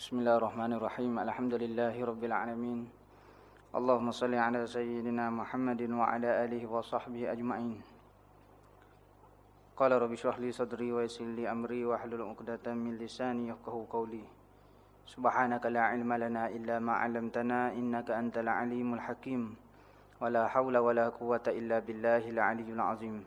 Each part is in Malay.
Bismillahirrahmanirrahim. Alhamdulillahirabbil alamin. Allahumma shalli ala sayyidina Muhammadin wa ala alihi wa sahbihi ajma'in. Qala rabbi shrah li sadri wa yassir li amri wa hlul 'uqdatam min lisani yafqahu qawli. Subhanaka la ilma lana illa ma 'allamtana innaka antal alimul hakim. Wa la haula wa la quwwata illa billahil aliyyil azim.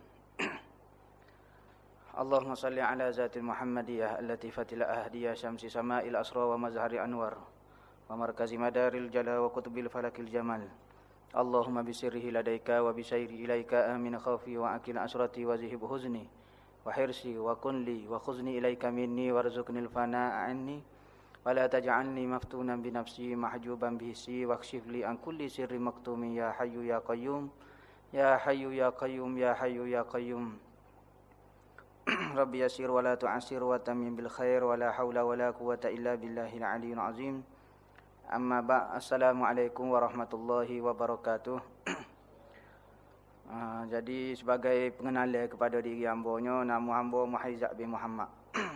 Allahumma salli ala zatil Muhammadiyah allati fatila ahdiyah syamsi sama'il asra wa mazhari anwar wa markazi madaril jala wa kutubil falakil jamal. Allahumma bisirrihi ladaika wa bisairi ilaika amin khafi wa akil asrati wa zihib huzni wa hirsi wa kunli wa khuzni ilaika minni warzuqnil fana'a anni wa la taj'alni maftunan bi nafsi mahjuban bihisi wa kshif li an kulli sirri maktumin ya hayyu ya qayyum ya hayyu ya qayyum ya hayyu ya qayyum. Rabbi yasir wa la tu'asir wa tamim bil khair wa la hawla wa la quwwata illa billahil aliyyil azim. Amma ba', assalamualaikum warahmatullahi wabarakatuh. Jadi sebagai pengenalan kepada diri hamba-Nya, nama hamba Muhaizat bin Muhammad.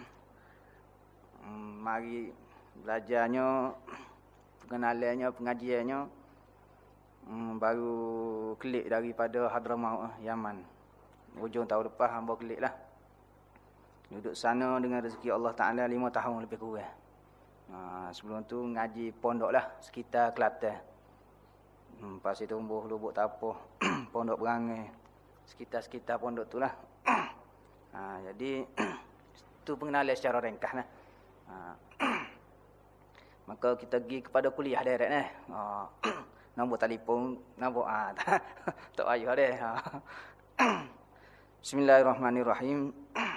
Mari belajarnya, pengenalannya, pengajiannya baru klik daripada Hadramaut, Yaman. Hujung tahun lepas hamba klik lah. Duduk sana dengan rezeki Allah Ta'ala 5 tahun lebih kurang. Sebelum tu ngaji pondok lah, sekitar Kelantan. Lepas itu tumbuh lubuk tapoh, pondok Berangai. Sekitar-sekitar pondok tu lah. Jadi, itu pengenalan secara ringkas lah. Maka kita pergi kepada kuliah direct lah. Nombor telefon, nombor tak payah deh. Bismillahirrahmanirrahim.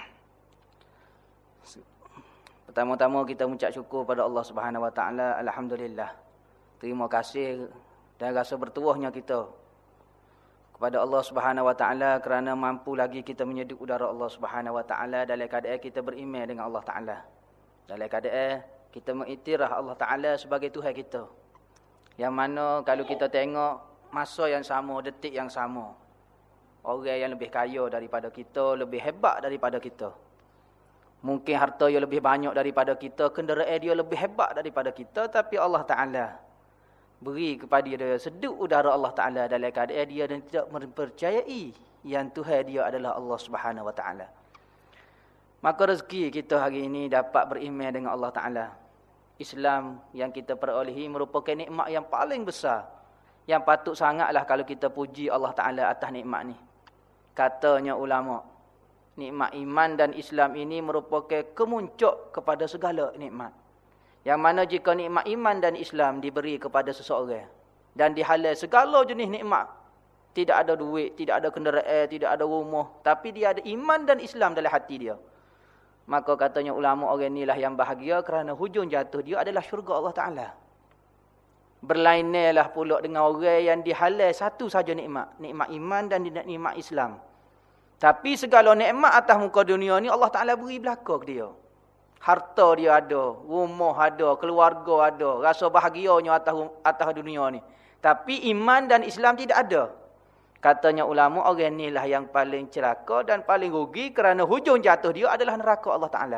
Pertama-tama kita mengucap syukur pada Allah Subhanahu Wa Taala. Alhamdulillah. Terima kasih dan rasa bertuahnya kita kepada Allah Subhanahu Wa Taala kerana mampu lagi kita menyeduh udara Allah Subhanahu Wa Taala dalam keadaan kita beriman dengan Allah Taala. Dalam keadaan kita mengiktiraf Allah Taala sebagai Tuhan kita. Yang mana kalau kita tengok masa yang sama, detik yang sama, orang yang lebih kaya daripada kita, lebih hebat daripada kita. Mungkin harta dia lebih banyak daripada kita, kenderaan dia lebih hebat daripada kita, tapi Allah Ta'ala beri kepada dia seduh udara Allah Ta'ala dalam keadaan dia dan tidak mempercayai yang Tuhan dia adalah Allah Subhanahu Wa Ta'ala. Maka rezeki kita hari ini dapat beriman dengan Allah Ta'ala. Islam yang kita perolehi merupakan nikmat yang paling besar, yang patut sangatlah kalau kita puji Allah Ta'ala atas nikmat ni. Katanya ulama', nikmat iman dan Islam ini merupakan kemuncak kepada segala nikmat. Yang mana jika nikmat iman dan Islam diberi kepada seseorang dan dihalal segala jenis nikmat, tidak ada duit, tidak ada kenderaan, tidak ada rumah, tapi dia ada iman dan Islam dalam hati dia, maka katanya ulama orang inilah yang bahagia kerana hujung jatuh dia adalah syurga Allah Ta'ala. Berlainlah pula dengan orang yang dihalal satu saja nikmat, nikmat iman dan nikmat Islam. Tapi segala nikmat atas muka dunia ni Allah Ta'ala beri belaka ke dia. Harta dia ada, rumah ada, keluarga ada, rasa bahagianya atas dunia ni. Tapi iman dan Islam tidak ada. Katanya ulama, orang inilah yang paling celaka dan paling rugi kerana hujung jatuh dia adalah neraka Allah Ta'ala.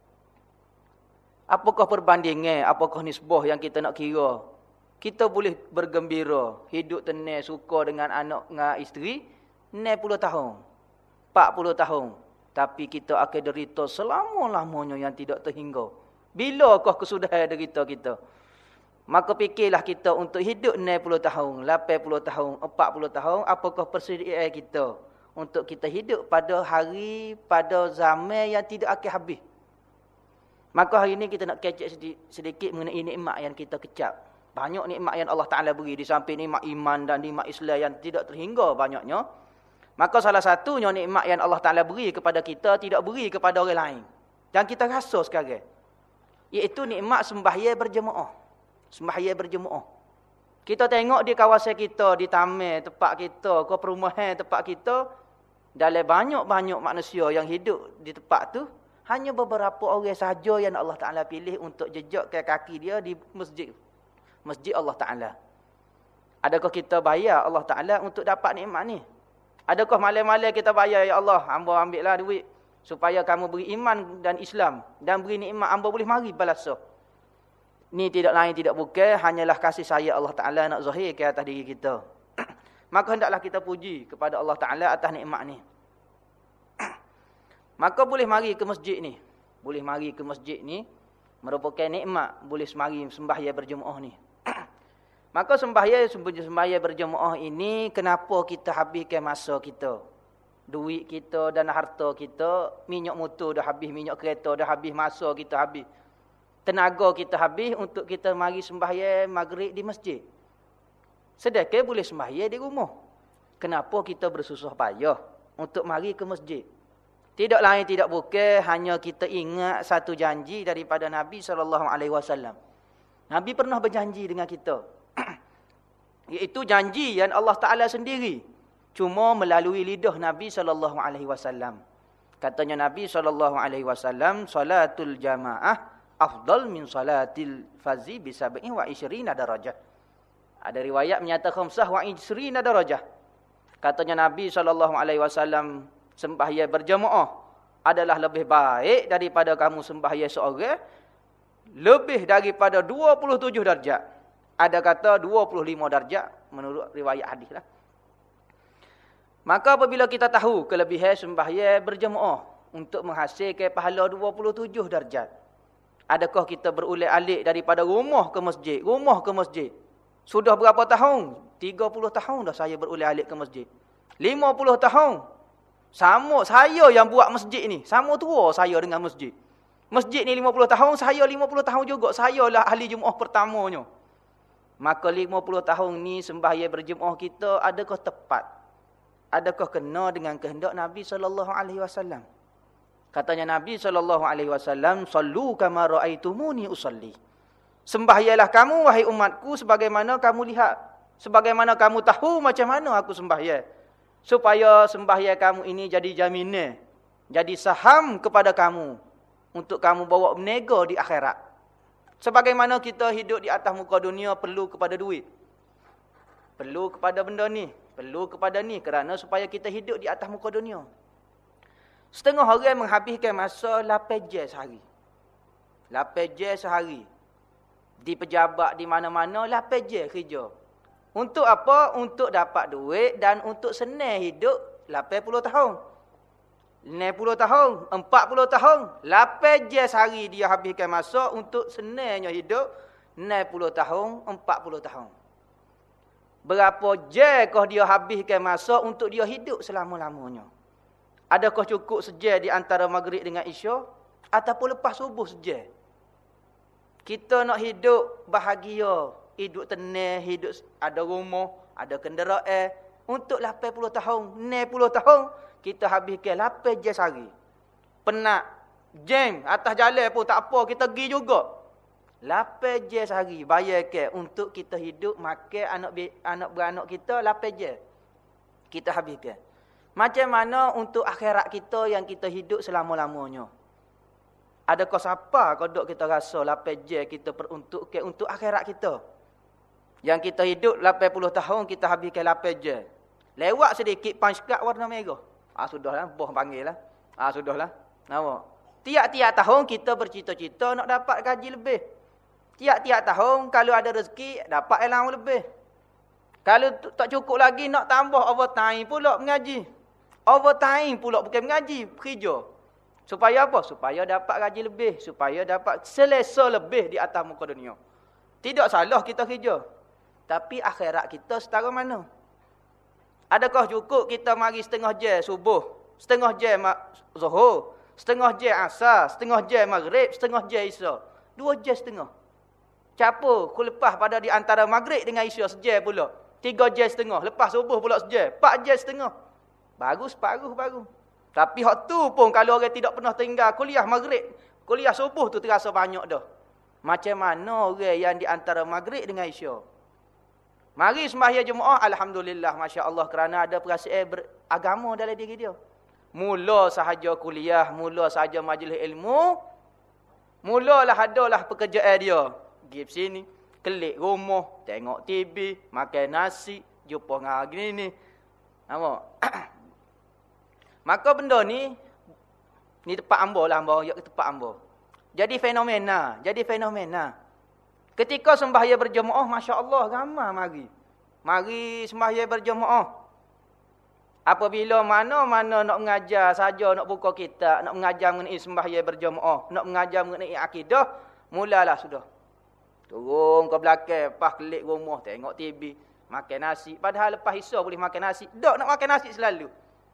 Apakah perbandingan, apakah nisbah yang kita nak kira? Kita boleh bergembira, hidup tenang, suka dengan anak, dengan isteri, 60 tahun. 40 tahun. Tapi kita akan derita selama-lamanya yang tidak terhingga. Bilakah kesudahan derita kita? Maka fikirlah kita untuk hidup 60 tahun, 80 tahun, 40 tahun. Apakah persediaan kita untuk kita hidup pada hari, pada zaman yang tidak akan habis? Maka hari ini kita nak kecek sedikit mengenai nikmat yang kita kecap. Banyak nikmat yang Allah Ta'ala beri di samping nikmat iman dan nikmat Islam yang tidak terhingga banyaknya. Maka salah satunya nikmat yang Allah Ta'ala beri kepada kita, tidak beri kepada orang lain. Dan kita rasa sekarang. Iaitu nikmat sembahyang berjemaah. Sembahyang berjemaah. Kita tengok di kawasan kita, di taman tempat kita, ke perumahan tempat kita, dalam banyak-banyak manusia yang hidup di tempat tu, hanya beberapa orang sahaja yang Allah Ta'ala pilih untuk jejakkan kaki dia di masjid. Masjid Allah Ta'ala. Adakah kita bayar Allah Ta'ala untuk dapat nikmat ni? Adakah malam-malam kita bayar, ya Allah, hamba ambillah duit supaya kamu beri iman dan Islam dan beri nikmat, hamba boleh mari balas. Ni tidak lain tidak bukan hanyalah kasih sayang Allah Ta'ala nak zahir ke atas diri kita. Maka hendaklah kita puji kepada Allah Ta'ala atas nikmat ni. Maka boleh mari ke masjid ni. Boleh mari ke masjid ni merupakan nikmat. Boleh mari sembahyang berjemaah ni. Maka sembahyang berjemaah ini, kenapa kita habiskan masa kita? Duit kita dan harta kita, minyak motor dah habis, minyak kereta dah habis, masa kita habis. Tenaga kita habis untuk kita mari sembahyang maghrib di masjid. Sedekah boleh sembahyang di rumah. Kenapa kita bersusah payah untuk mari ke masjid? Tidak lain tidak bukan hanya kita ingat satu janji daripada Nabi SAW. Nabi pernah berjanji dengan kita. Iaitu janji yang Allah Ta'ala sendiri. Cuma melalui lidah Nabi SAW. Katanya Nabi SAW, salatul jamaah afdal min salatil fazi bi 27 darajah. Ada riwayat menyatakan 25 darajah. Katanya Nabi SAW, sembahyang berjamaah adalah lebih baik daripada kamu sembahyang seorang, lebih daripada 27 darjat. Ada kata 25 darjat menurut riwayat hadis lah. Maka apabila kita tahu kelebihan sembahyang berjamaah untuk menghasilkan pahala 27 darjat, adakah kita berulang alik daripada rumah ke masjid, rumah ke masjid? Sudah berapa tahun? 30 tahun dah saya berulang alik ke masjid. 50 tahun. Sama saya yang buat masjid ni. Sama tua saya dengan masjid. Masjid ni 50 tahun, saya 50 tahun juga. Saya lah ahli jemaah pertamanya. Maka 50 tahun ni sembahyang berjemaah kita, adakah tepat? Adakah kena dengan kehendak Nabi SAW? Katanya Nabi SAW, sallu kama ra'aitumuni usalli. Sembahyanglah kamu wahai umatku sebagaimana kamu lihat, sebagaimana kamu tahu macam mana aku sembahyang, supaya sembahyang kamu ini jadi jaminan, jadi saham kepada kamu untuk kamu bawa berniaga di akhirat. Sebagaimana kita hidup di atas muka dunia perlu kepada duit, perlu kepada benda ni, perlu kepada ni, kerana supaya kita hidup di atas muka dunia. Setengah orang menghabiskan masa 8 jam sehari. 8 jam sehari. Di pejabat di mana-mana 8 jam kerja. Untuk apa? Untuk dapat duit dan untuk senang hidup 80 tahun. 60 tahun, 40 tahun, 8 jam sehari dia habiskan masa untuk senangnya hidup 60 tahun, 40 tahun. Berapa jamkah dia habiskan masa untuk dia hidup selama-lamanya? Adakah cukup sejam di antara maghrib dengan isya? Ataupun lepas subuh sejam? Kita nak hidup bahagia, hidup tenang, hidup ada rumah, ada kenderaan. Untuk 80 tahun, 60 tahun, kita habiskan 8 jam sehari. Penat, jam, atas jalan pun tak apa, kita pergi juga. 8 jam sehari, bayarkan untuk kita hidup, makan anak beranak kita, 8 jam. Kita habiskan. Macam mana untuk akhirat kita yang kita hidup selama-lamanya? Adakah siapa kodok kita rasa 8 jam kita peruntukkan untuk akhirat kita? Yang kita hidup 80 tahun, kita habiskan 8 jam. Lewat sedikit panjkat warna merah. Sudahlah, boh panggil lah. Sudahlah. Nampak? Tiap-tiap tahun kita bercita-cita nak dapat gaji lebih. Tiap-tiap tahun kalau ada rezeki, dapat allowance lebih. Kalau tak cukup lagi, nak tambah overtime pula mengaji. Overtime pula bukan mengaji, bekerja. Supaya apa? Supaya dapat gaji lebih. Supaya dapat selesa lebih di atas muka dunia. Tidak salah kita kerja. Tapi akhirat kita setara mana? Adakah cukup kita mari setengah jam subuh, setengah jam zuhur, setengah jam asar, setengah jam maghrib, setengah jam isya? 2 jam setengah. Capo, ku lepas pada di antara maghrib dengan isya sejam pula. 3 jam setengah. Lepas subuh pula sejam. 4 jam setengah. Bagus. Tapi hak tu pun kalau orang tidak pernah tinggal kuliah maghrib, kuliah subuh tu terasa banyak dah. Macam mana orang yang di antara maghrib dengan isya? Mari sembahyang jemaah, alhamdulillah, masya-Allah, kerana ada perasaan beragama dalam diri dia. Mula sahaja kuliah, mula sahaja majlis ilmu, mulalah adalah pekerjaan dia. Pergi sini, kelik rumah, tengok TV, makan nasi, jumpa dengan gini. Nampak? Maka benda ni tempat ambo lah, ambo, ya tempat ambo. Jadi fenomena. Ketika sembahyang berjemaah, masya-Allah ramai mari. Mari sembahyang berjemaah. Apabila mana-mana nak mengajar saja, nak buka kitab, nak mengajar mengenai sembahyang berjemaah, nak mengajar mengenai akidah, mulalah sudah. Turun ke belakang, lepas kelik rumah, tengok TV, makan nasi. Padahal lepas isya boleh makan nasi. Tak nak makan nasi selalu.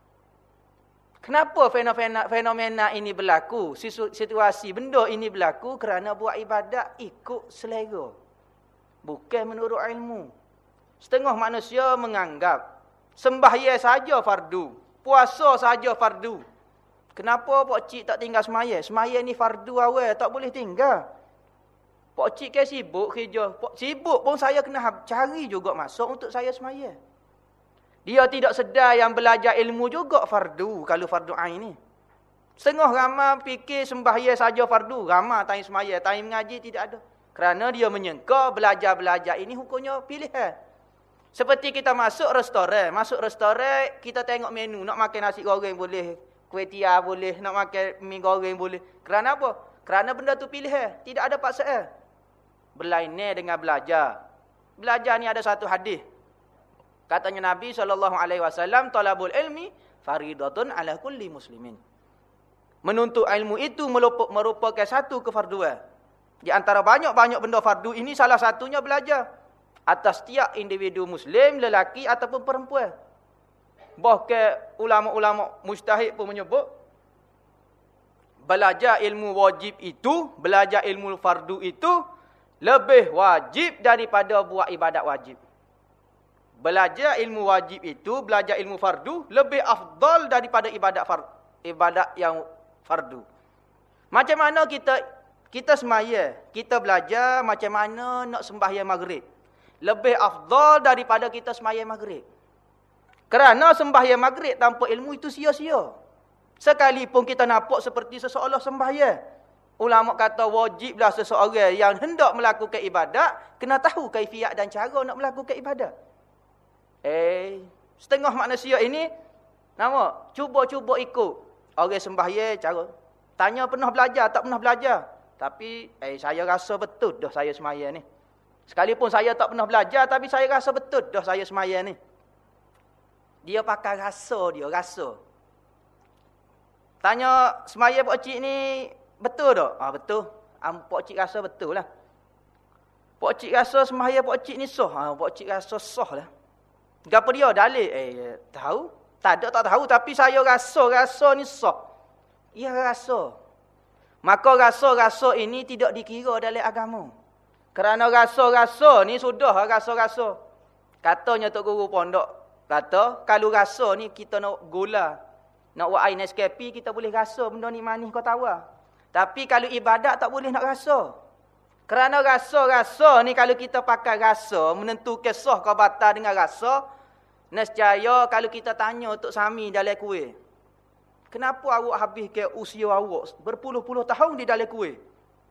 Kenapa fenomena ini berlaku? Situasi benda ini berlaku kerana buat ibadat ikut selera. Bukan menurut ilmu. Setengah manusia menganggap sembahyang saja fardu, puasa saja fardu. Kenapa pak cik tak tinggal sembahyang? Sembahyang ni fardu awal, tak boleh tinggal. Pak cik kan sibuk kerja. Pak sibuk pun saya kena cari juga masuk untuk saya sembahyang. Dia tidak sedar yang belajar ilmu juga fardu kalau fardu ain ni. Setengah ramai fikir sembahyang saja fardu, ramai time sembahyang, time mengaji tidak ada. Kerana dia menyangka belajar-belajar ini hukumnya pilihan. Seperti kita masuk restoran, kita tengok menu, nak makan nasi goreng boleh, kuih tiaw boleh, nak makan mi goreng boleh. Kerana apa? Kerana benda tu pilihan, tidak ada paksaan. Berlainan dengan belajar. Belajar ni ada satu hadis. Katanya Nabi SAW, talabul ilmi faridatun ala kulli muslimin. Menuntut ilmu itu merupakan satu kefarduan. Di antara banyak-banyak benda fardu ini, salah satunya belajar. Atas setiap individu muslim, lelaki ataupun perempuan. Bahkan ulama-ulama mujtahid pun menyebut, belajar ilmu wajib itu, belajar ilmu fardu itu, lebih wajib daripada buat ibadat wajib. Belajar ilmu wajib itu, belajar ilmu fardu, lebih afdal daripada ibadat yang fardu. Macam mana kita semaya, kita belajar macam mana nak sembahyang maghrib. Lebih afdal daripada kita sembahyang maghrib. Kerana sembahyang maghrib tanpa ilmu itu sia-sia. Sekalipun kita nampak seperti seseorang sembahyang. Ulama kata wajiblah seseorang yang hendak melakukan ibadat kena tahu kaifiat dan cara nak melakukan ibadat. Setengah manusia ini cuba-cuba ikut orang sembahyang cara. Tanya pernah belajar, tak pernah belajar. Tapi saya rasa betul dah saya sembahyang ni. Sekalipun saya tak pernah belajar, tapi saya rasa betul dah saya sembahyang ni. Dia pakai rasa. Tanya sembahyang pak cik ni betul tak? Betul. Pak cik rasa betul lah. Pak cik rasa sembahyang pak cik ni sah. Pak cik rasa sah lah. Gapo dia dalil? Tahu? Tak tahu, tapi saya rasa ni sah. Ya rasa. Maka rasa-rasa ini tidak dikira dalam agama. Kerana rasa-rasa ni sudah rasa-rasa. Katanya Tok Guru Pondok, kata, kalau rasa ni kita nak gula, nak buat air Nescafe, kita boleh rasa benda ni manis kau tahu. Tapi kalau ibadat tak boleh nak rasa. Kerana rasa-rasa ni kalau kita pakai rasa, menentukan sah kau batal dengan rasa, nescaya kalau kita tanya Tok Sami dalam kuih, kenapa awak habiskan usia awak berpuluh-puluh tahun di dalam kuih?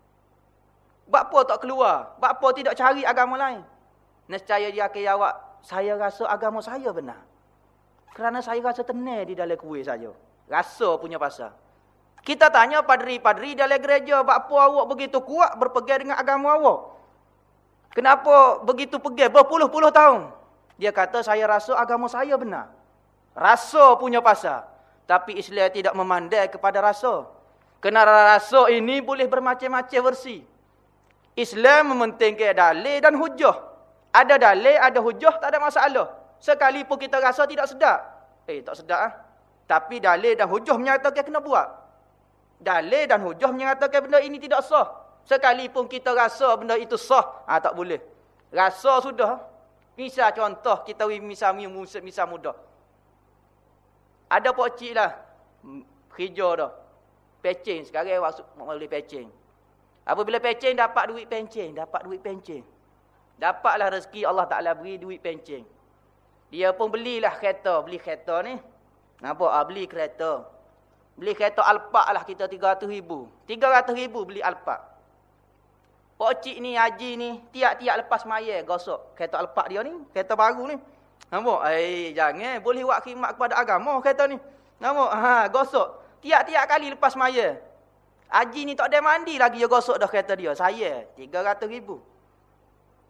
Bapa tak keluar? Bapa tidak cari agama lain? Nescaya dia akan jawab, saya rasa agama saya benar. Kerana saya rasa tenang di dalam kuih saja. Rasa punya pasal. Kita tanya padri-padri dalam gereja, bapa awak begitu kuat berpegang dengan agama awak? Kenapa begitu pegang berpuluh-puluh tahun? Dia kata, saya rasa agama saya benar. Rasa punya pasal. Tapi Islam tidak memandai kepada rasa. Kerana rasa ini boleh bermacam-macam versi. Islam mementingkan dalil dan hujah. Ada dalil, ada hujah, tak ada masalah. Sekalipun kita rasa tidak sedap. Tak sedap. Tapi dalil dan hujah menyatakan kena buat. Dalil dan hujah menyatakan benda ini tidak sah. Sekalipun kita rasa benda itu sah, tak boleh. Rasa sudah. Misal contoh, kita misal muda. Ada pak cik lah. Kerja dah. Pecing. Sekarang boleh pecing. Apabila pencing, dapat duit pencing. Dapatlah rezeki Allah Ta'ala beri duit pencing. Dia pun belilah kereta. Beli kereta ni. Nampak? Beli kereta. Beli kereta Alphard lah kita 300,000. 300,000 beli Alphard. Pak cik ni, haji ni, tiap-tiap lepas maya gosok kereta Alphard dia ni. Kereta baru ni. Nampak? Jangan. Boleh buat khidmat kepada agama kereta ni. Nampak? Gosok. Tiap-tiap kali lepas maya. Haji ni tak ada mandi lagi dia gosok dah kereta dia. Saya 300,000.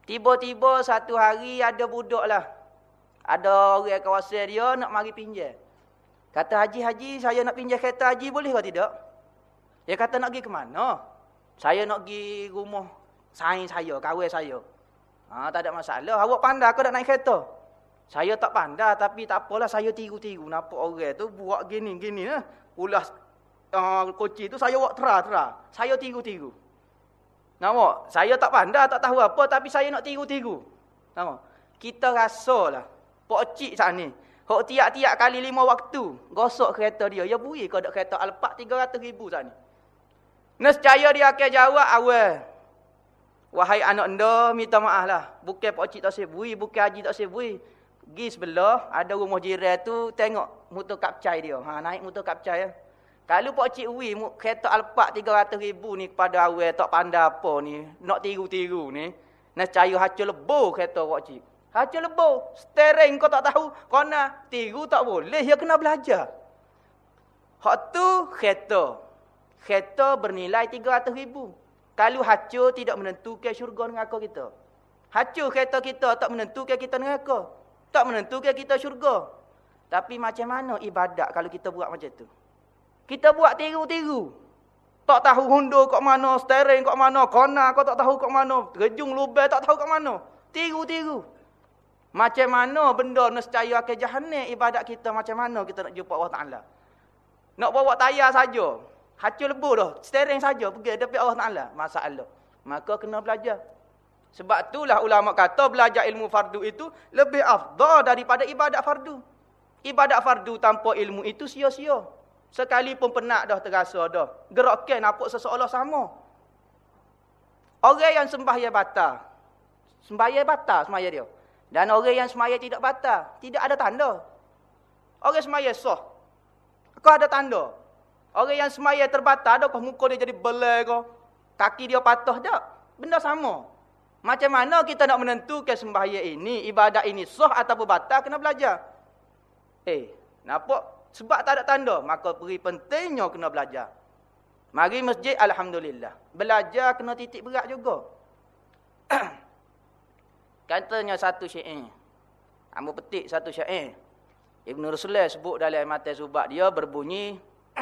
Tiba-tiba satu hari ada budak lah. Ada orang kawasan dia nak mari pinjam. Kata, haji, saya nak pinjam kereta haji, boleh ke tidak? Dia kata, nak pergi ke mana? Saya nak pergi rumah saing saya, kawan saya. Tak ada masalah. Awak pandai ke nak naik kereta? Saya tak pandai, tapi tak apalah, saya tiru-tiru. Nampak orang tu buat gini lah. Ulas koci tu saya buat tera. Saya tiru-tiru. Nampak? Saya tak pandai, tak tahu apa, tapi saya nak tiru-tiru. Nampak? Kita rasalah. Pak cik saat ni. Hok tiap-tiap kali 5 waktu. Gosok kereta dia. Ya bui ke ada kereta Alphard 300,000 saat ni. Nescaya dia akan jawab awal. Wahai anak anda, minta maaf lah. Bukan pak cik tak sebui, bukan haji tak sebui. Pergi sebelah, ada rumah jiran tu, tengok motor kapcai dia. Naik motor kapcai ya. Kalau pak cik ui, kereta Alphard 300,000 ni kepada awal, tak pandai apa ni. Nak tiru-tiru ni. Nescaya hacur lebur kereta pak cik. Hacur lebur. Steering kau tak tahu. Kau nak tiru tak boleh. Dia kena belajar. Hak tu kereta. Kereta bernilai 300,000. Kalau hacur tidak menentukan syurga neraka kita. Hacur kereta kita tak menentukan kita neraka. Tak menentukan kita syurga. Tapi macam mana ibadat kalau kita buat macam tu? Kita buat tiru-tiru. Tak tahu hundur kat mana, steering kat mana, kona kau tak tahu kat mana, terjung lubang tak tahu kat mana. Tiru-tiru. Macam mana benda nescaya ke jahannam ibadat kita, macam mana kita nak jumpa Allah Ta'ala? Nak bawa tayar saja. Hacur lebur dah. Steering saja pergi depan Allah Ta'ala. Masalah. Maka kena belajar. Sebab itulah ulama kata belajar ilmu fardu itu lebih afdal daripada ibadat fardu. Ibadat fardu tanpa ilmu itu sia-sia. Sekalipun penat dah terasa dah. Gerakkan nampak seseolah sama. Orang yang sembahyang batal. Sembahyang batal sembahyang dia. Dan orang yang sembahyang tidak batal, tidak ada tanda. Orang sembahyang sah. Kau ada tanda. Orang yang sembahyang terbatal, adakah muka dia jadi belai ke? Kaki dia patah tak? Benda sama. Macam mana kita nak menentukan sembahyang ini, ibadat ini sah ataupun batal, kena belajar. Nampak? Sebab tak ada tanda, maka beri pentingnya kena belajar. Mari masjid, alhamdulillah. Belajar kena titik berat juga. Katanya satu syair. Ambo petik satu syair. Ibn Ruslan sebut dalam matan subat dia berbunyi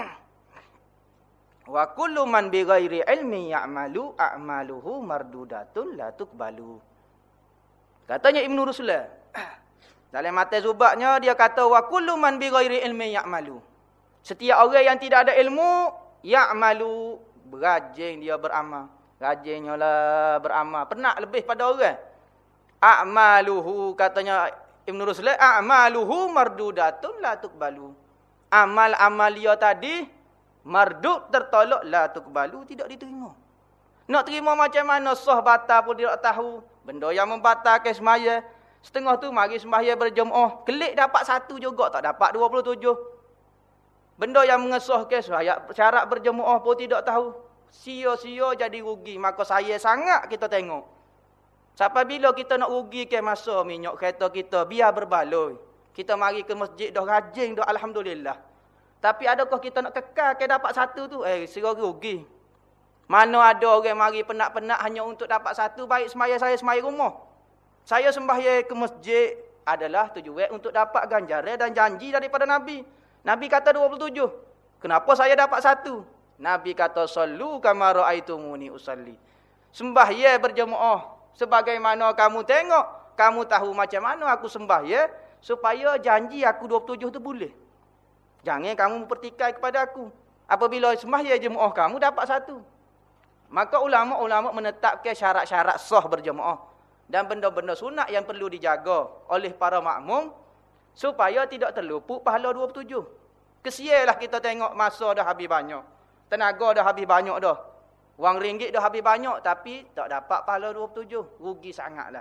wa kullu man bi ghairi ilmi ya'malu a'maluhu mardudatun la tuqbalu. Katanya Ibn Ruslan dalam matan subatnya dia kata wa kullu man bi ghairi ilmi ya'malu. Setiap orang yang tidak ada ilmu ya'malu, berajin dia beramal. Rajinnya lah beramal. Penat lebih pada orang. A'maluhu, katanya Ibn Ruslan, a'maluhu mardudatun la tuqbalu. Amal-amal dia tadi mardud, tertolak, la tuqbalu, tidak diterima. Nak terima macam mana, sah batal pun tidak tahu. Benda yang membatalkan sembahyang. Setengah tu mari sembahyang berjemaah, kelik dapat 1 juga, tak dapat 27. Benda yang mengesahkan syarat berjemaah pun tidak tahu. Sia-sia jadi rugi. Maka saya sangat kita tengok. Sampai bila kita nak rugikan masa minyak kereta kita, biar berbaloi. Kita mari ke masjid dah rajin dah, alhamdulillah. Tapi adakah kita nak kekal ke dapat 1 tu? Sira rugi. Mana ada orang mari penat-penat hanya untuk dapat 1, baik sembahyang saya sembahyang rumah. Saya sembahyang ke masjid adalah tujuan untuk dapat ganjaran dan janji daripada Nabi. Nabi kata 27. Kenapa saya dapat 1? Nabi kata sallu kama raaitumuni usalli. Sembahyang berjemaah sebagaimana kamu tengok, kamu tahu macam mana aku sembahyang, supaya janji aku 27 tu boleh. Jangan kamu mempertikai kepada aku. Apabila sembahyang jemaah kamu dapat 1. Maka ulama-ulama menetapkan syarat-syarat sah berjemaah dan benda-benda sunat yang perlu dijaga oleh para makmum supaya tidak terluput pahala 27. Kesianlah kita tengok masa dah habis banyak. Tenaga dah habis banyak dah. Wang ringgit dah habis banyak tapi tak dapat pahala 27. Rugi sangatlah.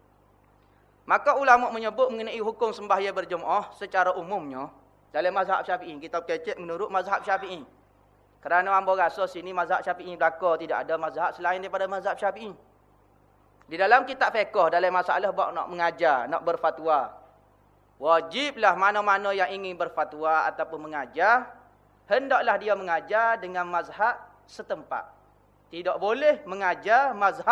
Maka ulama menyebut mengenai hukum sembahyang berjemaah secara umumnya dalam mazhab Syafi'i. Kita kecek menurut mazhab Syafi'i. Kerana hamba rasa sini mazhab Syafi'i belaka, tidak ada mazhab selain daripada mazhab Syafi'i. Di dalam kitab fiqh dalam masalah bab nak mengajar, nak berfatwa. Wajiblah mana-mana yang ingin berfatwa ataupun mengajar, hendaklah dia mengajar dengan mazhab setempat. Tidak boleh mengajar mazhab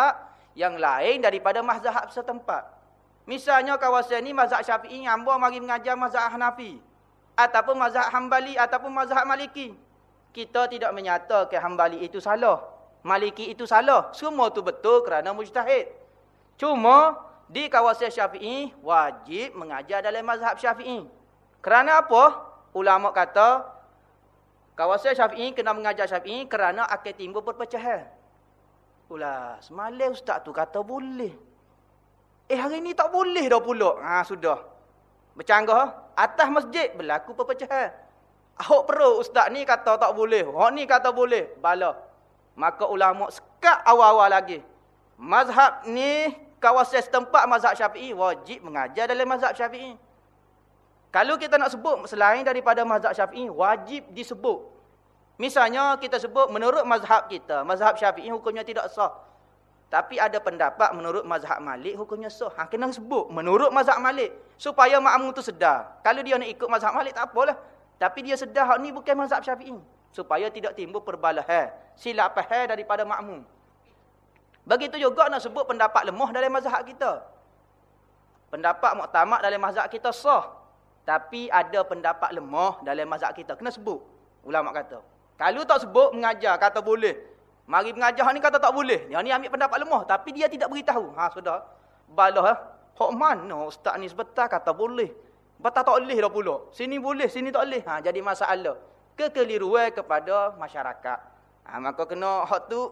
yang lain daripada mazhab setempat. Misalnya kawasan ni mazhab Syafi'i, hamba mari mengajar mazhab Hanafi ataupun mazhab Hambali ataupun mazhab Maliki. Kita tidak menyatakan Hambali itu salah, Maliki itu salah. Semua tu betul kerana mujtahid. Cuma di kawasan Syafi'i wajib mengajar dalam mazhab Syafi'i. Kerana apa? Ulama kata kawasan Syafi'i kena mengajar Syafi'i kerana akan timbul perpecahan. Ulah, semalam ustaz tu kata boleh. Hari ni tak boleh dah pula. Sudah. Bercanggah, atas masjid berlaku perpecahan. Hak perlu ustaz ni kata tak boleh, hak ni kata boleh. Bala. Maka ulama sekat awal-awal lagi. Mazhab ni kawasan setempat mazhab Syafi'i wajib mengajar dalam mazhab Syafi'i. Kalau kita nak sebut selain daripada mazhab Syafi'i, wajib disebut. Misalnya kita sebut menurut mazhab kita, mazhab Syafi'i hukumnya tidak sah. Tapi ada pendapat menurut mazhab Malik hukumnya sah. Kena sebut menurut mazhab Malik. Supaya makmum tu sedar. Kalau dia nak ikut mazhab Malik tak apalah. Tapi dia sedar hak ni bukan mazhab Syafi'i. Supaya tidak timbul perbalahan, silap faham daripada makmum. Begitu juga nak sebut pendapat lemah dalam mazhab kita. Pendapat muktamad dalam mazhab kita sah. Tapi ada pendapat lemah dalam mazhab kita. Kena sebut. Ulama kata. Kalau tak sebut, mengajar. Kata boleh. Mari mengajar ni kata tak boleh. Dia ni ambil pendapat lemah. Tapi dia tidak beritahu. Sudah. Balah. Hak mana ustaz ni sebentar kata boleh. Betul tak boleh dah pula. Sini boleh, sini tak boleh. Jadi masalah. Kekeliruan kepada masyarakat. Maka kena hak tu.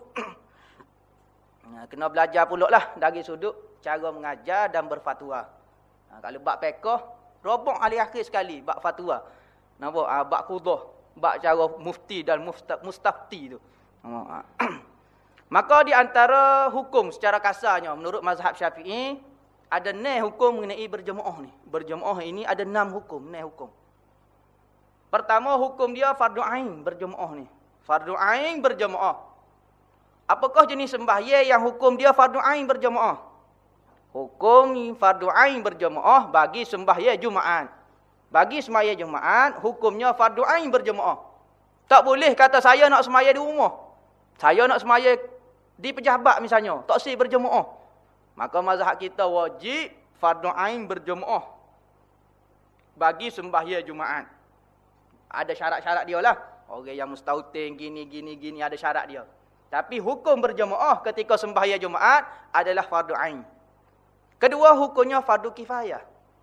Kena belajar pula lah. Dari sudut cara mengajar dan berfatwa. Kalau bab fiqh. Robok ahli akhir sekali bab fatwa. Nampak bab qudah, bab cara mufti dan mustafti tu. Maka di antara hukum secara kasarnya menurut mazhab Syafi'i ada 6 hukum mengenai berjemaah ni. Berjemaah ini ada 6 hukum, 6 hukum. Pertama hukum dia fardu ain berjemaah ni. Fardu ain berjemaah. Apakah jenis sembahyang yang hukum dia fardu ain berjemaah? Hukum fardu ain berjemaah bagi sembahyang Jumaat. Bagi sembahyang Jumaat, hukumnya fardu ain berjemaah. Tak boleh kata saya nak sembahyang di rumah. Saya nak sembahyang di pejabat misalnya, tak sih berjemaah. Maka mazhab kita wajib fardu ain berjemaah bagi sembahyang Jumaat. Ada syarat-syarat dia lah. Orang yang mustautin gini ada syarat dia. Tapi hukum berjemaah ketika sembahyang Jumaat adalah fardu ain. Kedua hukumnya fardu kifayah.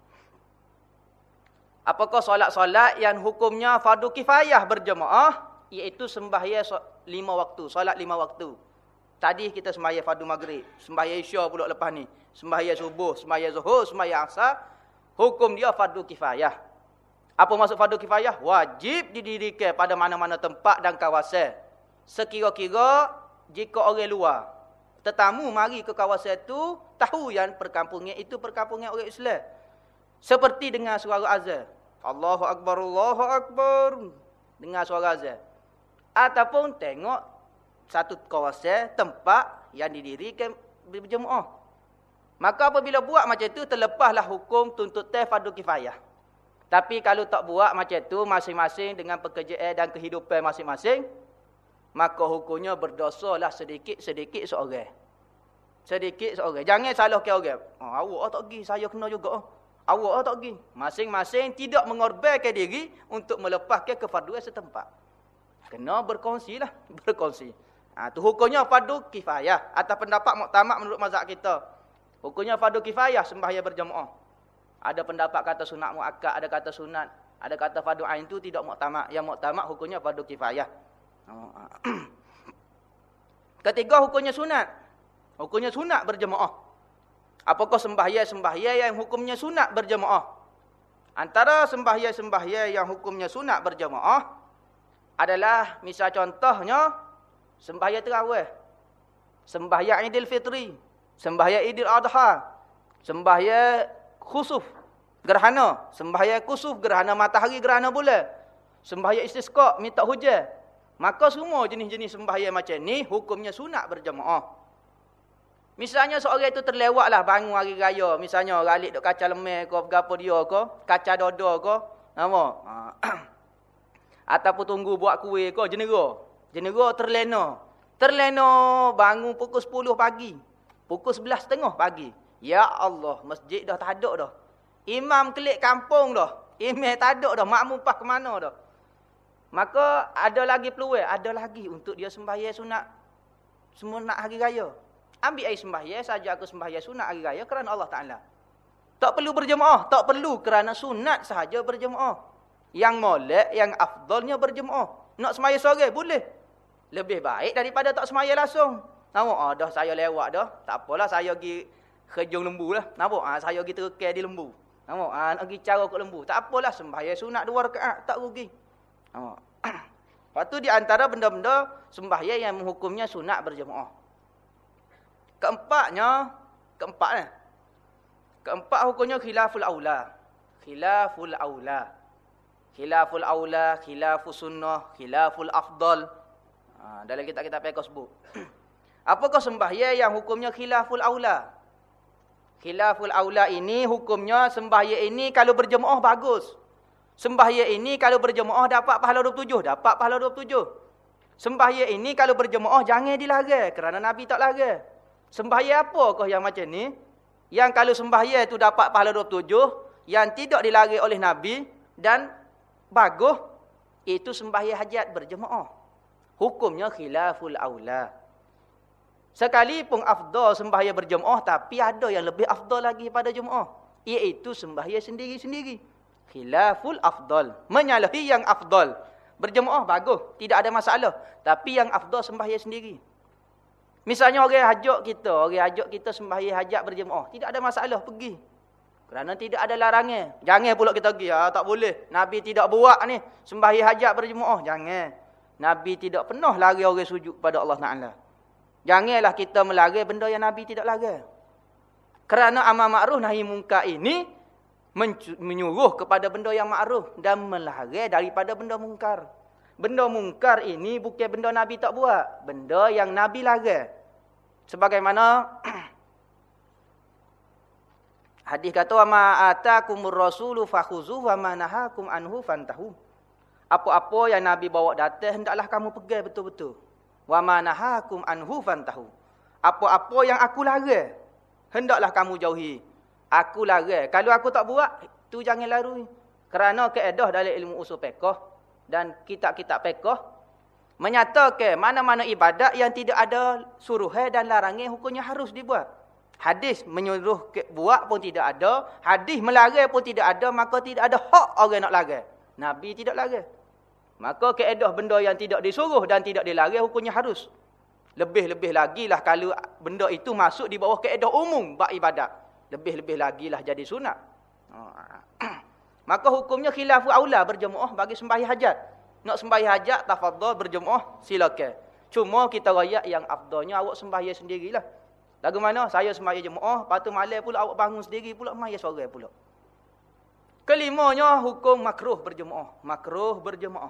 Apakah solat-solat yang hukumnya fardu kifayah berjemaah? Iaitu sembahyang 5 waktu, solat 5 waktu. Tadi kita sembahyang fardu maghrib, sembahyang isya pula lepas ni, sembahyang subuh, sembahyang zuhur, sembahyang asar. Hukum dia fardu kifayah. Apa maksud fardu kifayah? Wajib didirikan pada mana-mana tempat dan kawasan. Sekira-kira jika orang luar, tetamu mari ke kawasan itu, tahu yang perkampungan itu perkampungan orang Islam. Seperti dengar suara azan. Allahu Akbar, Allahu Akbar. Dengar suara azan. Ataupun tengok satu kawasan, tempat yang didirikan berjemaah. Maka apabila buat macam itu, terlepaslah hukum tuntutan fardu kifayah. Tapi kalau tak buat macam itu, masing-masing dengan pekerjaan dan kehidupan masing-masing, maka hukumnya berdosalah sedikit-sedikit seorang. Sedikit seorang. Jangan salah ke orang. Awak tak pergi, saya kena juga. Awak tak pergi. Masing-masing tidak mengorbankan diri untuk melepaskan kefarduan setempat. Kena berkongsi lah. Berkongsi. Itu hukumnya fardu kifayah. Atas pendapat muktamad menurut mazhab kita. Hukumnya fardu kifayah sembahyang berjemaah. Ada pendapat kata sunat muakkad, ada kata sunat, ada kata fardu ain itu tidak muktamad. Yang muktamad hukumnya fardu kifayah. Ketiga hukumnya sunat. Hukumnya sunat berjemaah. Apakah sembahyang yang hukumnya sunat berjemaah? Antara sembahyang yang hukumnya sunat berjemaah adalah misal contohnya sembahyang tarawih, sembahyang Idul Fitri, sembahyang Idul Adha, sembahyang khusuf gerhana, sembahyang kusuf gerhana matahari, gerhana bulan, sembahyang istisqa minta hujan. Maka semua jenis-jenis sembahyang macam ni hukumnya sunat berjemaah. Misalnya seorang itu terlewatlah bangun hari raya, misalnya ralik duk kaca lemah ke apa dia ke, kaca dodo ke, nama. Ataupun tunggu buat kuih ke, jenera terlena. Terlena bangun pukul 10 pagi. Pukul 11.30 pagi. Ya Allah, masjid dah tak ada dah. Imam kelik kampung dah. Imam tak ada dah. Makmum pas ke mana dah. Maka ada lagi peluang. Ada lagi untuk dia sembahyang sunat hari raya. Ambil air sembahyang saja aku sembahyang sunat hari raya kerana Allah Ta'ala. Tak perlu berjemaah. Tak perlu kerana sunat sahaja berjemaah. Yang molek, yang afdalnya berjemaah. Nak sembahyang sore, boleh. Lebih baik daripada tak sembahyang langsung. Nampak? Dah saya lewat dah. Tak apalah, saya pergi kejung lembu lah. Nampak? Saya pergi terkait di lembu. Nampak? Nak pergi cara ke lembu. Tak apalah, sembahyang sunat 2 rakaat. Tak rugi. Nampak? Lepas tu di antara benda-benda sembahyang yang menghukumnya sunat berjemaah. Keempat hukumnya khilaful aula. Khilaful aula. Khilaful aula, khilaful sunnah, khilaful afdal. Dalam kitab-kitab fiqh sebut. Apakah sembahyang yang hukumnya khilaful aula? Khilaful aula ini hukumnya sembahyang ini kalau berjemaah bagus. Sembahyang ini kalau berjemaah dapat pahala 27, dapat pahala 27. Sembahyang ini kalau berjemaah jangan dilarang kerana Nabi tak larang. Sembahyang apakah yang macam ni? Yang kalau sembahyang itu dapat pahala 27, yang tidak dilarang oleh Nabi dan bagus, itu sembahyang hajat berjemaah. Hukumnya khilaful aula. Sekalipun afdal sembahyang berjemaah, tapi ada yang lebih afdal lagi pada jemaah, iaitu sembahyang sendiri-sendiri. Khilaful afdal, menyalahi yang afdal. Berjemaah bagus, tidak ada masalah, tapi yang afdal sembahyang sendiri. Misalnya orang ajak kita sembahyang hajat berjemaah, tidak ada masalah, pergi. Kerana tidak ada larangan. Jangan pula kita pergi, tak boleh. Nabi tidak buat ni, sembahyang hajat berjemaah, jangan. Nabi tidak pernah lari orang sujud pada Allah Ta'ala. Janganlah kita melarang benda yang Nabi tidak larang. Kerana amar ma'ruf nahi munkar ini menyuruh kepada benda yang ma'ruf dan melarang daripada benda mungkar. Benda mungkar ini bukan benda Nabi tak buat, benda yang Nabi larang. Sebagaimana hadis kata, wa ma atakumur rasulu fakhuzuhu wa ma nahakum anhu fantahu. Apa-apa yang Nabi bawa datang hendaklah kamu pegang betul-betul. Wa ma nahakum anhu fantahu. Apa-apa yang aku larang hendaklah kamu jauhi. Aku larang. Kalau aku tak buat, tu jangan larui. Kerana kaedah dalam ilmu usul fiqh dan kitab-kitab fiqh menyatakan mana-mana ibadat yang tidak ada suruhan dan larangan hukumnya harus dibuat. Hadis menyuruh buat pun tidak ada, hadis melarang pun tidak ada, maka tidak ada hak orang nak larang. Nabi tidak larang. Maka kaedah benda yang tidak disuruh dan tidak dilarang hukumnya harus. Lebih-lebih lagi lah kalau benda itu masuk di bawah kaedah umum bab ibadat. Lebih-lebih lagi lah jadi sunat. Maka hukumnya khilaful aula berjemaah bagi sembahyang hajat. Nak sembahyang hajat, tafadhal berjemaah, silakan. Cuma kita rakyat yang afdalnya awak sembahyang sendirilah. Lagu mana? Saya sembahyang jemaah, lepas tu malam pula awak bangun sendiri pula, sembahyang seorang pula. Kelimanya hukum makruh berjemaah. Makruh berjemaah.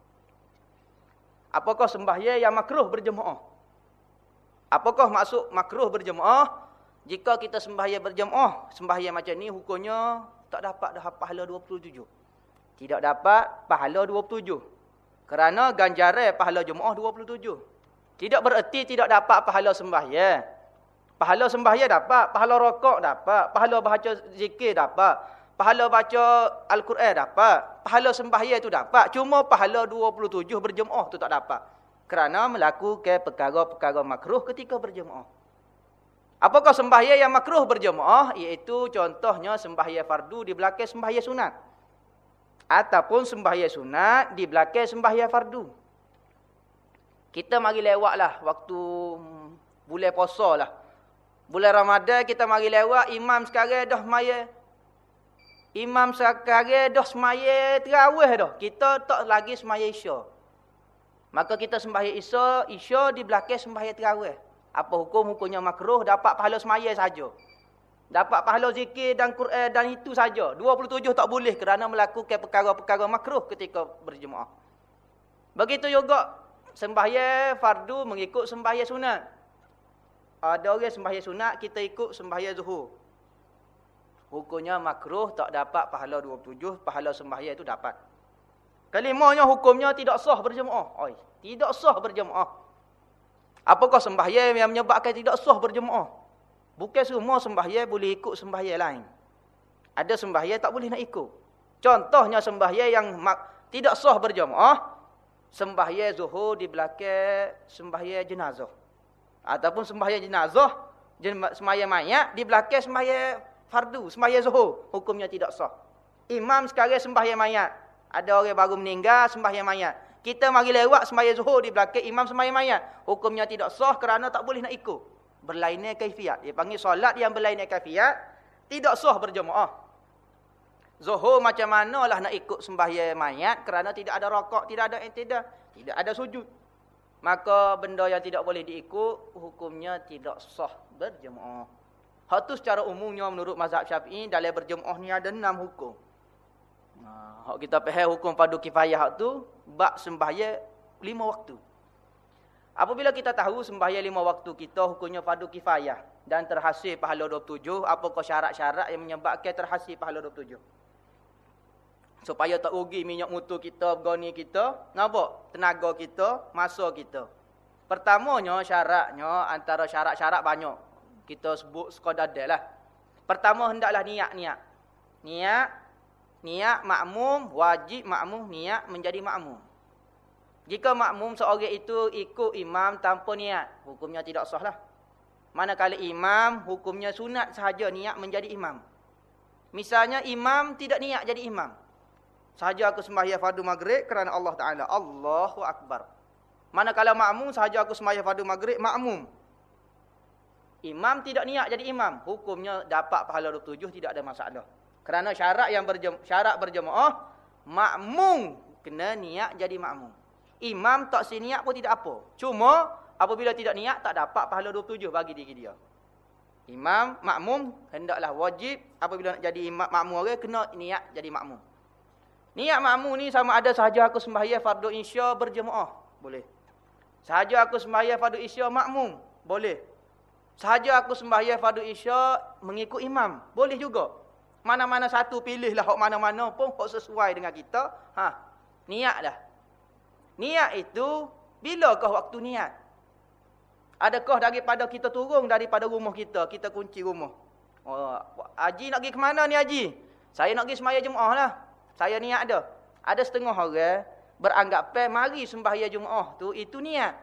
Apakah sembahyang yang makruh berjemaah? Apakah maksud makruh berjemaah? Jika kita sembahyang berjemaah, sembahyang macam ni hukumnya tak dapat dah pahala 27. Tidak dapat pahala 27. Kerana ganjaran pahala jemaah 27. Tidak bererti tidak dapat pahala sembahyang. Pahala sembahyang dapat, pahala rokok dapat, pahala baca zikir dapat, pahala baca Al-Quran dapat, pahala sembahyang itu dapat. Cuma pahala 27 berjemaah tu tak dapat. Kerana melakukan perkara-perkara makruh ketika berjemaah. Apakah sembahyang yang makruh berjemaah? Iaitu contohnya sembahyang fardu di belakang sembahyang sunat. Ataupun sembahyang sunat di belakang sembahyang fardu. Kita mari lewatlah waktu bulan puasa lah. Bulan Ramadan kita mari lewat, imam sekarang dah semaya. Imam sekarang dah semaya terawih dah. Kita tak lagi semaya Isya. Maka kita sembahyang Isya di belakang sembahyang terawih. Apa hukum? Hukumnya makruh, dapat pahala semaya saja. Dapat pahala zikir dan Quran dan itu saja. 27 tak boleh kerana melakukan perkara-perkara makruh ketika berjemaah. Begitu juga sembahyang fardu mengikut sembahyang sunat. Ada orang sembahyang sunat, kita ikut sembahyang zuhur. Hukumnya makruh, tak dapat pahala 27, pahala sembahyang itu dapat. Kelimanya hukumnya tidak sah berjemaah. Tidak sah berjemaah. Apakah sembahyang yang menyebabkan tidak sah berjemaah? Bukan semua sembahyang boleh ikut sembahyang lain. Ada sembahyang tak boleh nak ikut. Contohnya sembahyang yang tidak sah berjamaah. Sembahyang zuhur di belakang sembahyang jenazah. Ataupun sembahyang jenazah, sembahyang mayat di belakang sembahyang fardu, sembahyang zuhur. Hukumnya tidak sah. Imam sekarang sembahyang mayat. Ada orang baru meninggal sembahyang mayat. Kita mari lewat sembahyang zuhur di belakang imam sembahyang mayat. Hukumnya tidak sah kerana tak boleh nak ikut. Berlainan kaifiat. Dia panggil solat yang berlainan kaifiat. Tidak sah berjamaah. Zuhur macam manalah nak ikut sembahyang mayat kerana tidak ada rakaat, tidak ada i'tidal, tidak ada sujud. Maka benda yang tidak boleh diikut hukumnya tidak sah berjemaah. Hak tu secara umumnya menurut mazhab Syafi'i dalam berjemaah ni ada 6 hukum. Hak kita faham hukum fardu kifayah hak tu bab sembahyang 5 waktu. Apabila kita tahu sembahyang 5 waktu kita hukumnya fardu kifayah dan terhasil pahala 27, apakah syarat-syarat yang menyebabkan terhasil pahala 27? Supaya tak rugi minyak mutu kita, goni kita, nampak? Tenaga kita, masa kita. Pertamanya syaratnya antara syarat-syarat banyak. Kita sebut sekadar lah. Pertama hendaklah niat. Niat makmum, wajib makmum niat menjadi makmum. Jika makmum seorang itu ikut imam tanpa niat, hukumnya tidak sah lah. Manakala imam, hukumnya sunat sahaja niat menjadi imam. Misalnya imam tidak niat jadi imam. Sahaja aku sembahyang fardu maghrib kerana Allah Ta'ala. Allahu Akbar. Manakala makmum, sahaja aku sembahyang fardu maghrib, makmum. Imam tidak niat jadi imam. Hukumnya dapat pahala 27, tidak ada masalah. Kerana syarat yang syarat berjemaah, makmum kena niat jadi makmum. Imam tak siniat pun tidak apa. Cuma, apabila tidak niat, tak dapat pahala 27 bagi diri dia. Imam, makmum, hendaklah wajib. Apabila nak jadi makmum orang, kena niat jadi makmum. Niat makmum ni sama ada sahaja aku sembahyang fardu isya berjemaah, boleh. Sahaja aku sembahyang fardu isya makmum, boleh. Sahaja aku sembahyang fardu isya mengikut imam, boleh juga. Mana-mana satu pilihlah, hak mana-mana pun hak sesuai dengan kita. Niatlah. Niat itu bilakah waktu niat? Adakah daripada kita turun daripada rumah kita, kita kunci rumah. Oh, Haji nak pergi ke mana ni Haji? Saya nak pergi sembahyang Jumaat lah. Saya niat ada. Ada setengah orang beranggapan mari sembahyang Jumaat tu itu niat.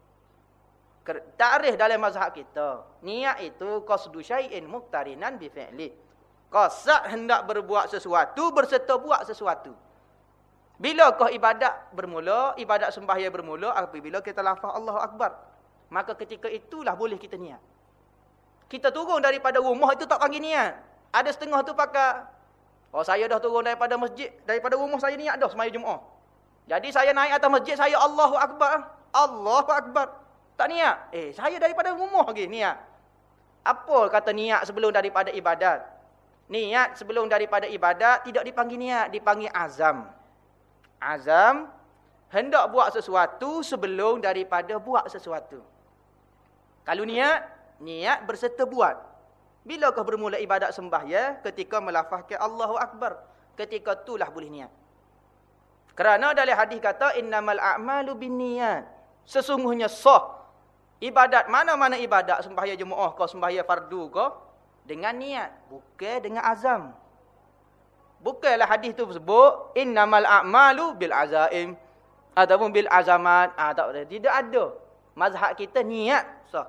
Tarikh dalam mazhab kita. Niat itu qasdu syai'in muqtarinan bi fi'li. Qasad hendak berbuat sesuatu berserta buat sesuatu. Bilakah ibadat bermula, ibadat sembahyang bermula apabila kita lafaz Allahu Akbar. Maka ketika itulah boleh kita niat. Kita turun daripada rumah itu tak panggil niat. Ada setengah tu pakai, oh saya dah turun daripada masjid, daripada rumah saya niat dah sembahyang Jumaat. Jadi saya naik atas masjid, saya Allahu Akbar. Allahu Akbar. Tak niat. Saya daripada rumah lagi niat. Apa kata niat sebelum daripada ibadat? Niat sebelum daripada ibadat tidak dipanggil niat, dipanggil azam. Azam, hendak buat sesuatu sebelum daripada buat sesuatu. Kalau niat berserta buat. Bilakah bermula ibadat sembahyang? Ketika melafazkan Allahu Akbar. Ketika itulah boleh niat. Kerana dalam hadis kata, innamal a'malu binniyat. Sesungguhnya sah. Ibadat, mana-mana ibadat, sembahyang Jumaat kau, sembahyang fardu kau, dengan niat. Bukan dengan azam. Bukanlah hadis tu sebut, innamal a'malu bil azaim. Ataupun bil azamat. Tidak ada. Mazhab kita niat sah.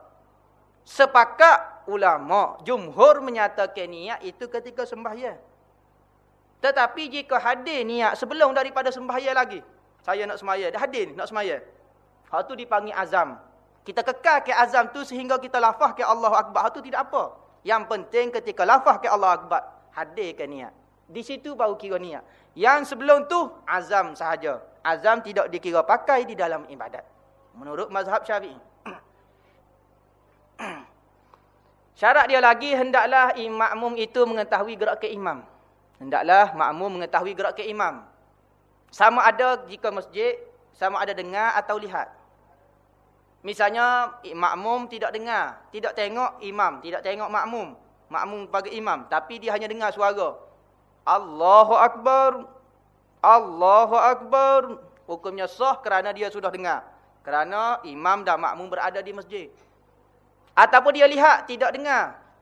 Sepakat ulama, jumhur menyatakan niat itu ketika sembahyang. Tetapi jika hadir niat sebelum daripada sembahyang lagi, saya nak sembahyang, dah hadir nak sembahyang, hak tu dipanggil azam. Kita kekal ke azam tu sehingga kita lafaz ke Allahu Akbar, hak tu tidak apa. Yang penting ketika lafaz ke Allahu Akbar, hadirkan niat. Di situ baru kira niat. Yang sebelum tu azam sahaja. Azam tidak dikira pakai di dalam ibadat. Menurut mazhab Syafi'i. Syarat dia lagi, hendaklah makmum itu mengetahui gerakan imam. Hendaklah makmum mengetahui gerakan imam. Sama ada jika masjid, sama ada dengar atau lihat. Misalnya makmum tidak dengar, tidak tengok imam, tidak tengok makmum. Makmum bagi imam, tapi dia hanya dengar suara. Allahu Akbar. Allahu Akbar. Hukumnya sah kerana dia sudah dengar. Kerana imam dan makmum berada di masjid. Ataupun dia lihat, tidak dengar.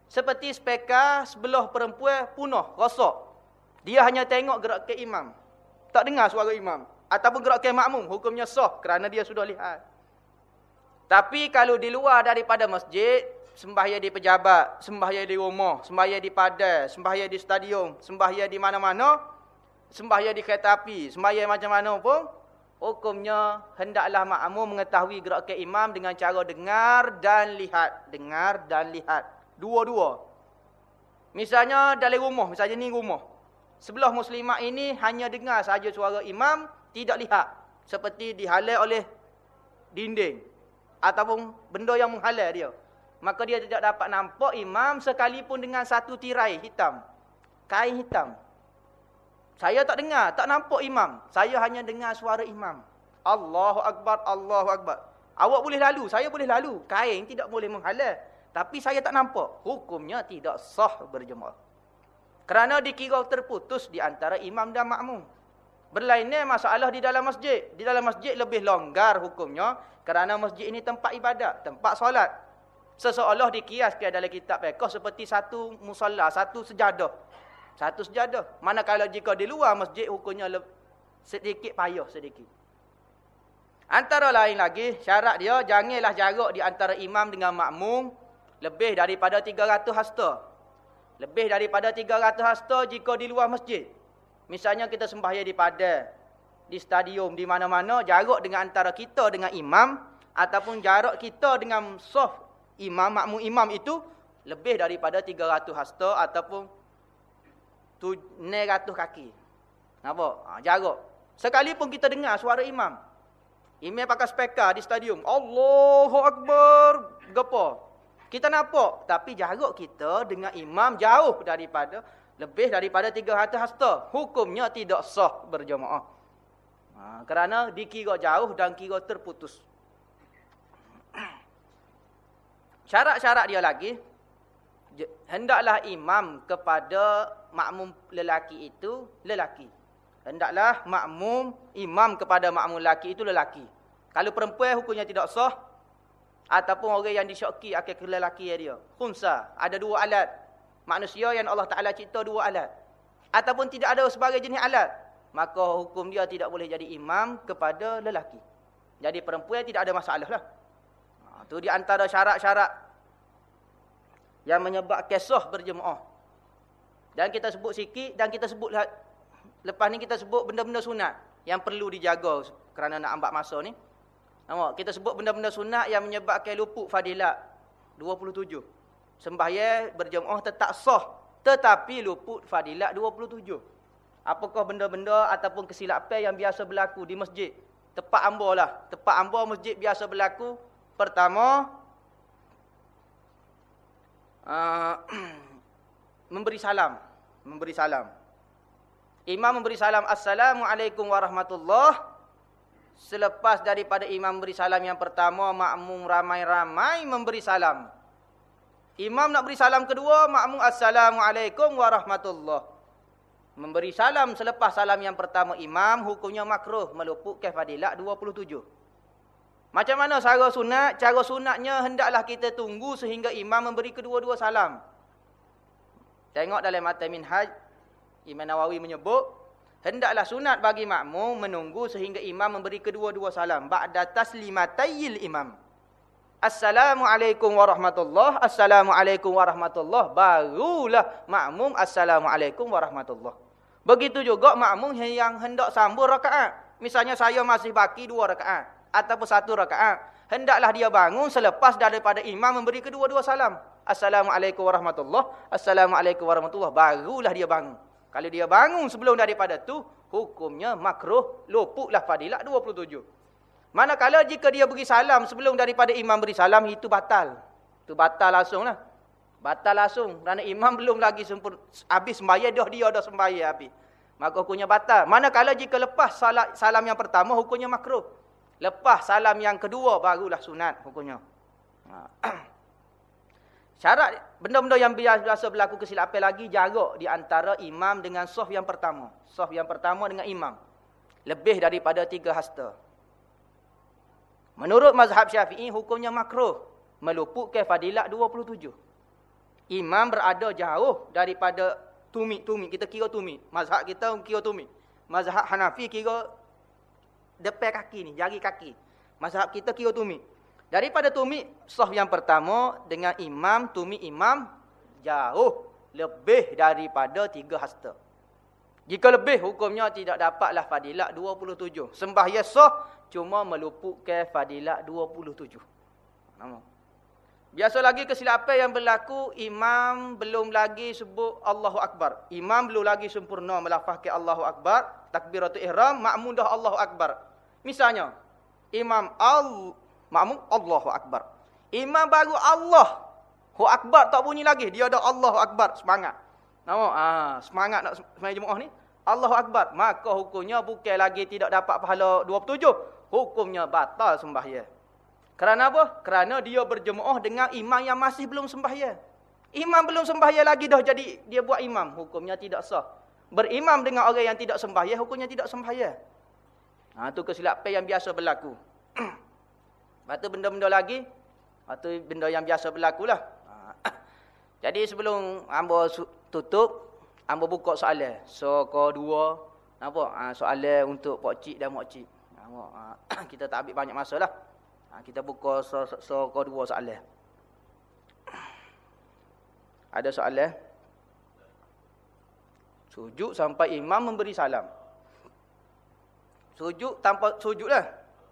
Seperti speka sebelah perempuan punah, rosak. Dia hanya tengok gerak ke imam. Tak dengar suara imam. Ataupun gerak ke makmum, hukumnya sah kerana dia sudah lihat. Tapi kalau di luar daripada masjid, sembahyang di pejabat, sembahyang di rumah, sembahyang di padai, sembahyang di stadium, sembahyang di mana-mana, sembahyang di kereta api, sembahyang macam mana pun, hukumnya hendaklah makmum mengetahui gerak ke imam dengan cara dengar dan lihat. Dengar dan lihat. Dua-dua. Misalnya dalam rumah, misalnya ni rumah. Sebelah muslimah ini hanya dengar saja suara imam, tidak lihat. Seperti dihalai oleh dinding. Ataupun benda yang menghalai dia. Maka dia tidak dapat nampak imam sekalipun dengan satu tirai hitam. Kain hitam. Saya tak dengar, tak nampak imam. Saya hanya dengar suara imam. Allahu Akbar, Allahu Akbar. Awak boleh lalu, saya boleh lalu. Kain tidak boleh menghalang. Tapi saya tak nampak. Hukumnya tidak sah berjemaah. Kerana dikira terputus di antara imam dan makmum. Berlainnya masalah di dalam masjid. Di dalam masjid lebih longgar hukumnya. Kerana masjid ini tempat ibadat, tempat solat. Seseolah dikiaskan dalam kitab fiqh seperti satu musalla, satu sejadah. Satu sejadah. Manakala jika di luar masjid hukumnya sedikit payah sedikit. Antara lain lagi, syarat dia janganlah jarak di antara imam dengan makmum lebih daripada 300 hasta. Lebih daripada 300 hasta jika di luar masjid. Misalnya kita sembahyang di padai, di stadium, di mana-mana, jarak dengan antara kita dengan imam ataupun jarak kita dengan saf imam, makmum imam itu lebih daripada 300 hasta ataupun 900 kaki. Nampak? Jarak. Sekalipun kita dengar suara imam. Imam pakai speaker di stadium. Allahu Akbar. Gapo? Kita nampak. Tapi jarak kita dengan imam jauh daripada, lebih daripada 300 hasta. Hukumnya tidak sah berjemaah. Kerana dikira jauh dan kira terputus. Syarat-syarat dia lagi, hendaklah imam kepada makmum lelaki itu lelaki. Hendaklah imam kepada makmum lelaki itu lelaki. Kalau perempuan hukumnya tidak sah, ataupun orang yang disyoki akan ke lelaki dia. Khunsa, ada dua alat. Manusia yang Allah Ta'ala cipta dua alat. Ataupun tidak ada sebagai jenis alat, maka hukum dia tidak boleh jadi imam kepada lelaki. Jadi perempuan tidak ada masalah lah. Itu di antara syarat-syarat yang menyebabkan sah berjemaah. Dan kita sebut sikit, dan kita sebut lepas ni kita sebut benda-benda sunat yang perlu dijaga kerana nak ambat masa ni. Nampak? Kita sebut benda-benda sunat yang menyebabkan luput fadilat 27. Sembahyang berjemaah tetap sah, tetapi luput fadilat 27. Apakah benda-benda ataupun kesilapan yang biasa berlaku di masjid? Tepat ambar lah. Tepat ambar masjid biasa berlaku. Pertama, memberi salam. Memberi salam. Imam memberi salam, Assalamualaikum warahmatullahi. Selepas daripada imam beri salam yang pertama, makmum ramai-ramai memberi salam. Imam nak beri salam kedua, makmum Assalamualaikum warahmatullahi. Memberi salam selepas salam yang pertama imam, hukumnya makruh, meluputkan fadilat 27. Macam mana cara sunat? Cara sunatnya hendaklah kita tunggu sehingga imam memberi kedua-dua salam. Tengok dalam Matan Minhaj, Imam Nawawi menyebut, hendaklah sunat bagi makmum menunggu sehingga imam memberi kedua-dua salam. Ba'da taslimatayil imam. Assalamualaikum warahmatullahi, Assalamualaikum warahmatullahi. Barulah makmum Assalamualaikum warahmatullahi. Begitu juga makmum yang hendak sambung rakaat. Misalnya saya masih baki 2 rakaat. Ataupun 1 rakaat. Hendaklah dia bangun selepas daripada imam memberi kedua-dua salam. Assalamualaikum warahmatullahi, Assalamualaikum warahmatullahi. Barulah dia bangun. Kalau dia bangun sebelum daripada tu, hukumnya makruh, luputlah fadilat 27. Manakala jika dia beri salam sebelum daripada imam beri salam, itu batal. Itu batal langsung lah. Batal langsung. Kerana imam belum lagi habis sembahyang, dia dah sembahyang habis. Maka hukumnya batal. Manakala jika lepas salam yang pertama, hukumnya makruh. Lepas salam yang kedua, barulah sunat hukumnya. Syarat benda-benda yang biasa berlaku kesilapan lagi, jarak di antara imam dengan saf yang pertama. Saf yang pertama dengan imam. Lebih daripada 3 hasta. Menurut mazhab Syafi'i, hukumnya makruh, meluputkan fadilat 27. Imam berada jauh daripada tumit. Kita kira tumit. Mazhab kita kira tumit. Mazhab Hanafi kira depan kaki ni, jari kaki. Mazhab kita kira tumit. Daripada tumit, saf yang pertama dengan imam, tumit imam jauh lebih daripada 3 hasta. Jika lebih, hukumnya tidak dapatlah fadilat 27. Sembahyang sah cuma meluputkan fadilat 27. Biasa lagi kesilapan yang berlaku, imam belum lagi sebut Allahu Akbar. Imam belum lagi sempurna melafazkan Allahu Akbar, takbiratul ihram, makmum dah Allahu Akbar. Misalnya, makmum Allahu Akbar. Imam baru Allahu Akbar tak bunyi lagi, dia ada Allahu Akbar, semangat. Nampak? Semangat nak sembahyang Jumaat ni. Allahu Akbar. Maka hukumnya bukan lagi tidak dapat pahala 27. Hukumnya batal sembahyang. Kerana apa? Kerana dia berjemaah dengan imam yang masih belum sembahyang. Imam belum sembahyang lagi dah jadi dia buat imam. Hukumnya tidak sah. Berimam dengan orang yang tidak sembahyang, hukumnya tidak sembahyang. Itu kesilapan yang biasa berlaku. Lepas tu benda-benda lagi. Lepas tu benda yang biasa berlaku lah. Jadi sebelum hamba tutup, hamba buka soalan. So, kedua, nampak? Soalan untuk Pak Cik dan Mak Cik. Kita tak ambil banyak masa lah. Kita buka kedua soalan. Ada soalan? Sujud sampai imam memberi salam. Sujud tanpa sujud lah.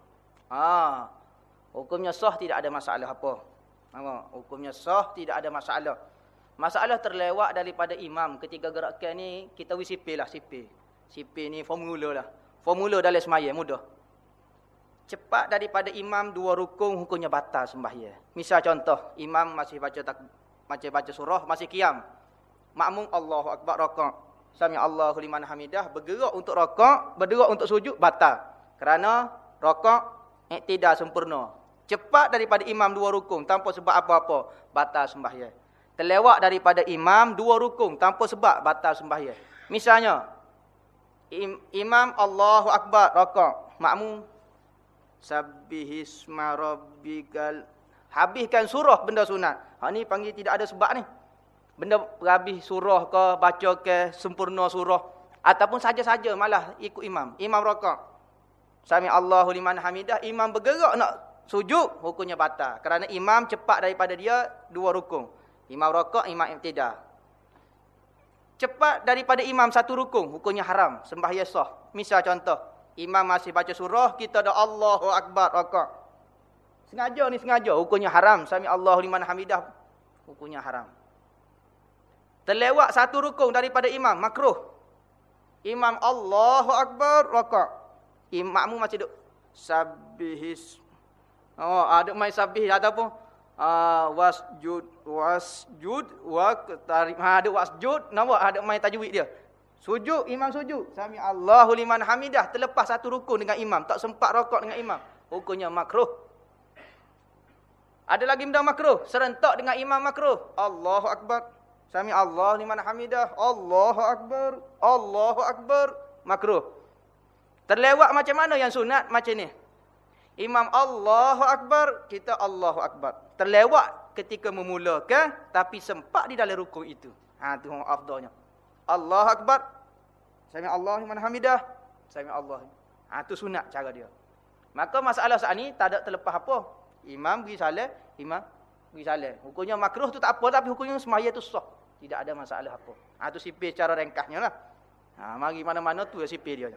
Hukumnya sah, tidak ada masalah apa. Hukumnya sah, tidak ada masalah. Masalah terlewat daripada imam. Ketika gerakan ni, kita sipir lah, sipir. Sipir ni formula lah. Formula dalam sembahyang, mudah. Cepat daripada imam 2 rukun, hukumnya batal sembahyang. Misal contoh, imam masih baca surah, masih qiyam. Makmum Allahu Akbar rakaat. Sami Allahu liman hamidah, bergerak untuk rakaat, bergerak untuk sujud, batal. Kerana rakaat iktidal sempurna. Cepat daripada imam 2 rukun tanpa sebab apa-apa, batal sembahyang. Terlewat daripada imam 2 rukun tanpa sebab, batal sembahyang. Misalnya, imam Allahu Akbar rakaat, makmum Sabbihisma rabbikal, habiskan surah benda sunat. Ni panggil tidak ada sebab ni. Benda habis surah ke, baca ke, sempurna surah. Ataupun saja-saja malah ikut imam. Imam rakaat. Sami Allahu liman hamidah. Imam bergerak nak sujud, hukumnya batal. Kerana imam cepat daripada dia 2 rukun. Imam rakaat, imam iktidal. Cepat daripada imam 1 rukun, hukumnya haram. Sembahyang sah. Misal contoh, imam masih baca surah, kita ada Allahu Akbar rakaat. Sengaja, hukumnya haram. Sami Allahu liman hamidah, hukumnya haram. Terlewat 1 rukun daripada imam, makruh. Imam Allahu Akbar rakaat. Makmum masih duk sabbihis. Ada main sabbih ataupun wasjud wa tarik. Ada wasjud, nampak ada main tajwid dia. Sujud, imam sujud. Sami Allahu liman hamidah, terlepas 1 rukun dengan imam, tak sempat rakaat dengan imam. Hukumnya makruh. Ada lagi benda makruh, serentak dengan imam makruh. Allahu Akbar. Sami Allah liman hamidah. Allahu Akbar. Makruh. Terlewat macam mana yang sunat? Macam ni. Imam Allahu Akbar, kita Allahu Akbar. Terlewat ketika memulakan, tapi sempat di dalam rukun itu. Itu afdalnya. Allahu Akbar. Sami Allah liman hamidah. Sami Allah. Itu sunat cara dia. Maka masalah saat ni tak ada terlepas apa. Imam beri salam, Hukumnya makruh tu tak apa, tapi hukumnya sembahyang tu sah. Tidak ada masalah apa. Itu sipir cara ringkasnya lah. Mari mana-mana tu sipir dia.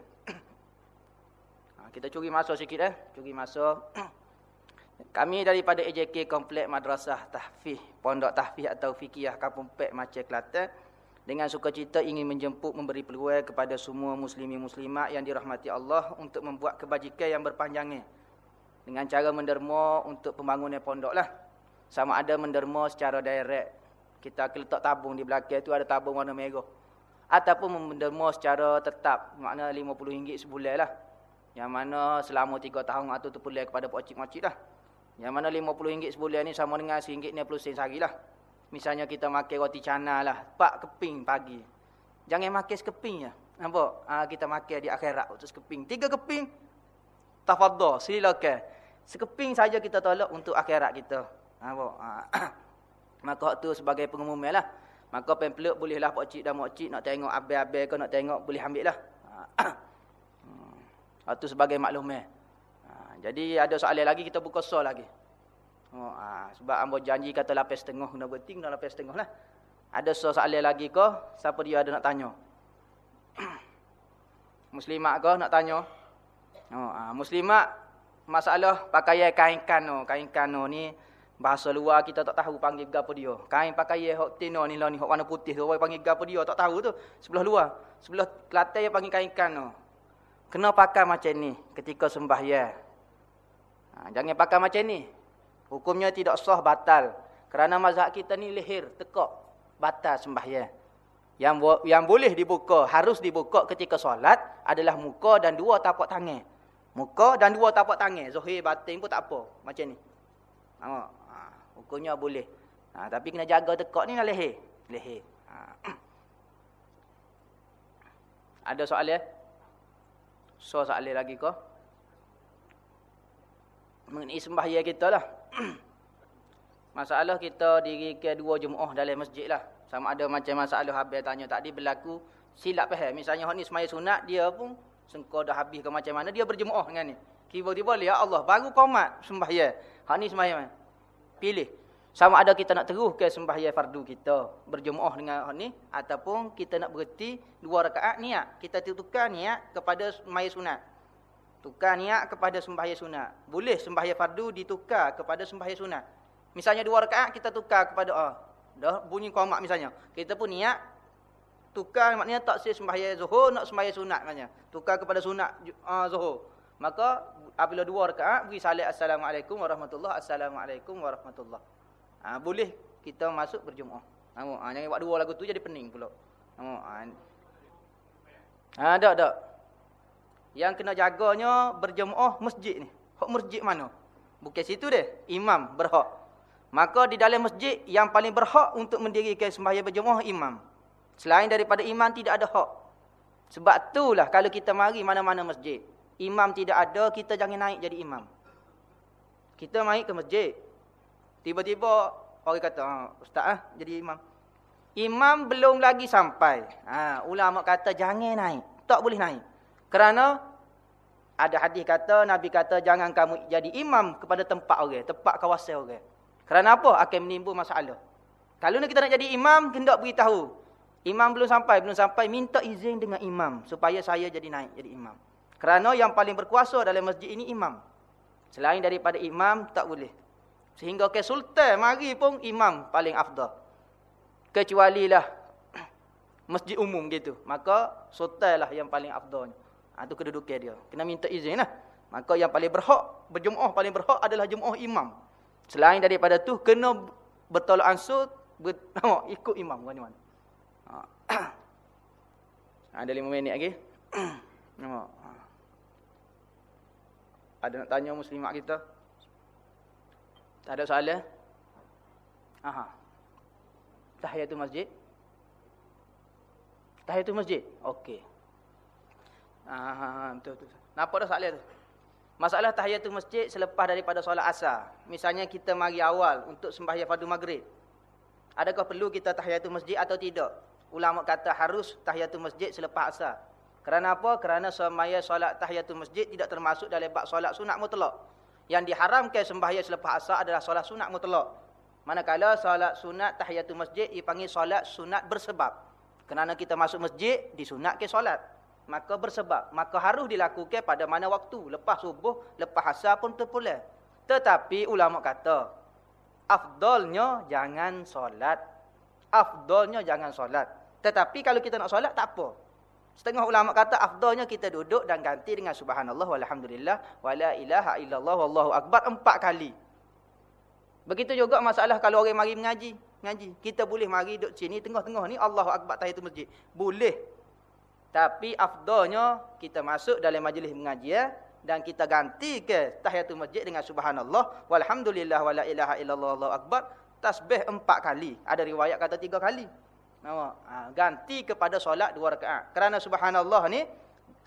Kita curi masa sikit Curi masa. Kami daripada AJK Komplek Madrasah Tahfiz, Pondok Tahfiz atau Fikiyah Kampung Pek Maceh Kelantan, dengan sukacita ingin menjemput memberi peluang kepada semua muslimin muslimat yang dirahmati Allah untuk membuat kebajikan yang berpanjangnya. Dengan cara menderma untuk pembangunan pondok lah. Sama ada menderma secara direct, kita letak tabung di belakang tu ada tabung warna merah. Ataupun menderma secara tetap, makna RM50 sebulan lah. Yang mana selama 3 tahun atau terpulai kepada pakcik-makcik lah. Yang mana RM50 sebulan ni sama dengan RM1.60 sehari lah. Misalnya kita makan roti canai lah, 4 keping pagi. Jangan makan sekeping je. Nampak? Kita makan di akhirat untuk sekeping. 3 keping, tafadhal, silakan. Sekeping saja kita tolak untuk akhirat kita. Nampak? Maka hak tu sebagai pengumuman lah. Maka pamphlet bolehlah pak cik dan mak cik nak tengok abang-abang ke nak tengok boleh ambil lah. Hak tu sebagai maklumat. Jadi ada soalan lagi kita buka soal lagi. Sebab ambo janji kata 8.30 kena berhenti kena 8.30 lah. Ada soalan lagi ke? Siapa dia ada nak tanya? Muslimat ke nak tanya? Muslimat masalah pakaian kain kano. Kain kano ni bahasa luar kita tak tahu panggil gapo dia. Kain pakaian hok tino ni lah ni hok warna putih tu orang panggil gapo dia tak tahu tu. Sebelah luar, sebelah Kelantan dia panggil kain kano. Kena pakai macam ni ketika sembahyang. Jangan pakai macam ni. Hukumnya tidak sah, batal. Kerana mazhab kita ni leher, tekak, batal sembahyang. Yang boleh dibuka, harus dibuka ketika solat adalah muka dan dua tapak tangan. Muka dan dua tapak tangan. Zahir batin pun tak apa. Macam ni. Tengok. Hukumnya boleh. Tapi kena jaga tekak ni lah leher. Leher. Ada soalan? Soalan lagi ke? Mengenai sembahyang kita lah. Masalah kita diri ke dua jemaah dalam masjid lah. Sama ada macam masalah habis tanya tadi berlaku silap faham. Misalnya hak ni sembahyang sunat, dia pun sengkau dah habis ke macam mana, dia berjemaah dengan ni. Tiba-tiba ya Allah baru qomat sembahyang. Hak ni sembahyang. Pilih. Sama ada kita nak terus ke sembahyang fardu kita berjemaah dengan hak ni ataupun kita nak berhenti 2 rakaat niat. Kita tukar niat kepada sembahyang sunat. Tukar niat kepada sembahyang sunat. Boleh sembahyang fardu ditukar kepada sembahyang sunat. Misalnya 2 rakaat kita tukar kepada dah bunyi qomat misalnya. Kita pun niat tukar maknanya tak sembahyang zuhur nak sembahyang sunat maknanya. Tukar kepada sunat zuhur. Maka apabila 2 rakaat beri salat assalamualaikum warahmatullahi assalamualaikum warahmatullahi. Boleh kita masuk berjemaah. Jangan buat 2 lagu tu jadi pening pula. Tak. Yang kena jaganya berjemaah masjid ni. Hak masjid mana? Bukan situ dia. Imam berhak. Maka di dalam masjid yang paling berhak untuk mendirikan sembahyang berjemaah imam. Selain daripada imam tidak ada hak. Sebab itulah kalau kita mari mana-mana masjid, imam tidak ada, kita jangan naik jadi imam. Kita mari ke masjid. Tiba-tiba orang kata, ustaz jadi imam. Imam belum lagi sampai. Ulama kata jangan naik. Tak boleh naik. Kerana ada hadis kata, Nabi kata jangan kamu jadi imam kepada tempat orang, tempat kawasan orang. Kerana apa? Akan menimbul masalah. Kalau kita nak jadi imam, hendak beritahu. Imam belum sampai, minta izin dengan imam supaya saya jadi naik jadi imam. Kerana yang paling berkuasa dalam masjid ini imam. Selain daripada imam tak boleh. Sehingga ke sultan mari pun imam paling afdal. Kecualilah masjid umum gitu. Maka sultan lah yang paling afdal. Itu kedudukan dia. Kena minta izin lah. Maka yang paling berhak, berjemaah paling berhak adalah jemaah imam. Selain daripada tu, kena bertolak ansur, ikut imam. Mana-mana. Ada 5 minit lagi. Ada nak tanya muslimat kita? Tak ada soalan? Tahiyatul masjid? Tahiyatul masjid? Okey. Betul. Nampak dah soalan tu? Masalah tahiyatul masjid selepas daripada solat asar. Misalnya kita mari awal untuk sembahyang fardu maghrib. Adakah perlu kita tahiyatul masjid atau tidak? Ulama kata harus tahiyatul masjid selepas asar. Kerana apa? Kerana sembahyang solat tahiyatul masjid tidak termasuk dalam bab solat sunat mutlak. Yang diharamkan sembahyang selepas asar adalah solat sunat mutlak. Manakala solat sunat tahiyatul masjid dipanggil solat sunat bersebab. Kerana kita masuk masjid disunatkan solat. Maka bersebab. Maka harus dilakukan pada mana waktu. Lepas subuh, lepas asar pun terpulang. Tetapi ulama kata, afdalnya jangan solat. Afdalnya jangan solat. Tetapi kalau kita nak solat, tak apa. Setengah ulama kata, afdalnya kita duduk dan ganti dengan subhanallah, walhamdulillah, wala ilaha illallah, wallahu akbar 4 kali. Begitu juga masalah kalau orang mari mengaji. Kita boleh mari duduk sini, tengah-tengah ni, Allahu akbar tahiyatul masjid. Boleh. Tapi afdalnya kita masuk dalam majlis mengajian dan kita ganti ke tahiyatul masjid dengan subhanallah walhamdulillah wala ilaha illallah wallahu akbar tasbih 4 kali. Ada riwayat kata 3 kali. Ganti kepada solat 2 rakaat. Kerana subhanallah ni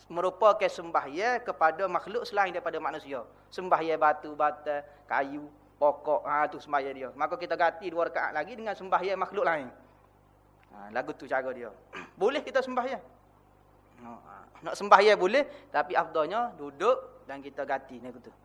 merupakan sembahyang kepada makhluk selain daripada manusia. Sembahyang batu, bata, kayu. pokok tu sembahyang dia. Maka kita ganti 2 rakaat lagi dengan sembahyang makhluk lain. Lagu tu cara dia. Boleh kita sembahyang. Nak sembahyang boleh, tapi afdalnya duduk dan kita ganti lagu tu.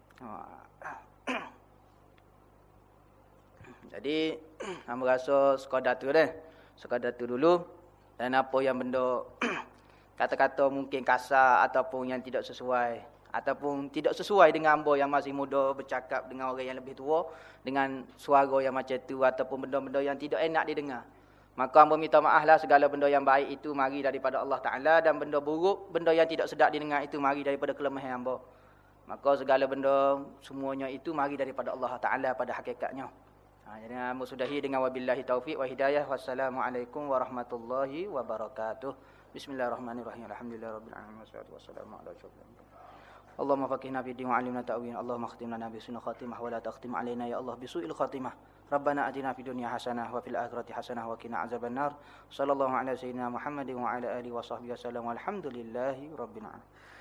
Jadi hamba rasa sekadar tu dah. Sekadar tu dulu. Dan apa yang benda kata-kata mungkin kasar ataupun yang tidak sesuai, ataupun tidak sesuai dengan hamba yang masih muda bercakap dengan orang yang lebih tua dengan suara yang macam tu, ataupun benda-benda yang tidak enak didengar, maka hamba minta maaflah. Segala benda yang baik itu mari daripada Allah Ta'ala, dan benda buruk, benda yang tidak sedap didengar itu mari daripada kelemahan hamba. Maka segala benda semuanya itu mari daripada Allah Ta'ala pada hakikatnya. Jadi hamba sudahi dengan wabillahi taufiq wa hidayah. Wassalamualaikum warahmatullahi wabarakatuh. Bismillahirrahmanirrahim. Alhamdulillahirabbil alamin wassalatu wassalamu ala asyrofil anbiya. Allahumma faqihna fid din wa 'allimna ta'wil. Allahumma khtim lana bi husnil khatimah wa la takhtim alaina ya Allah bi su'il khatimah. Rabbana atina fid dunya hasanah wa fil akhirati hasanah wa qina azabannar. Sallallahu ala sayyidina Muhammadin wa ala alihi wa sahbihi wasallam. Walhamdulillahi rabbil alamin.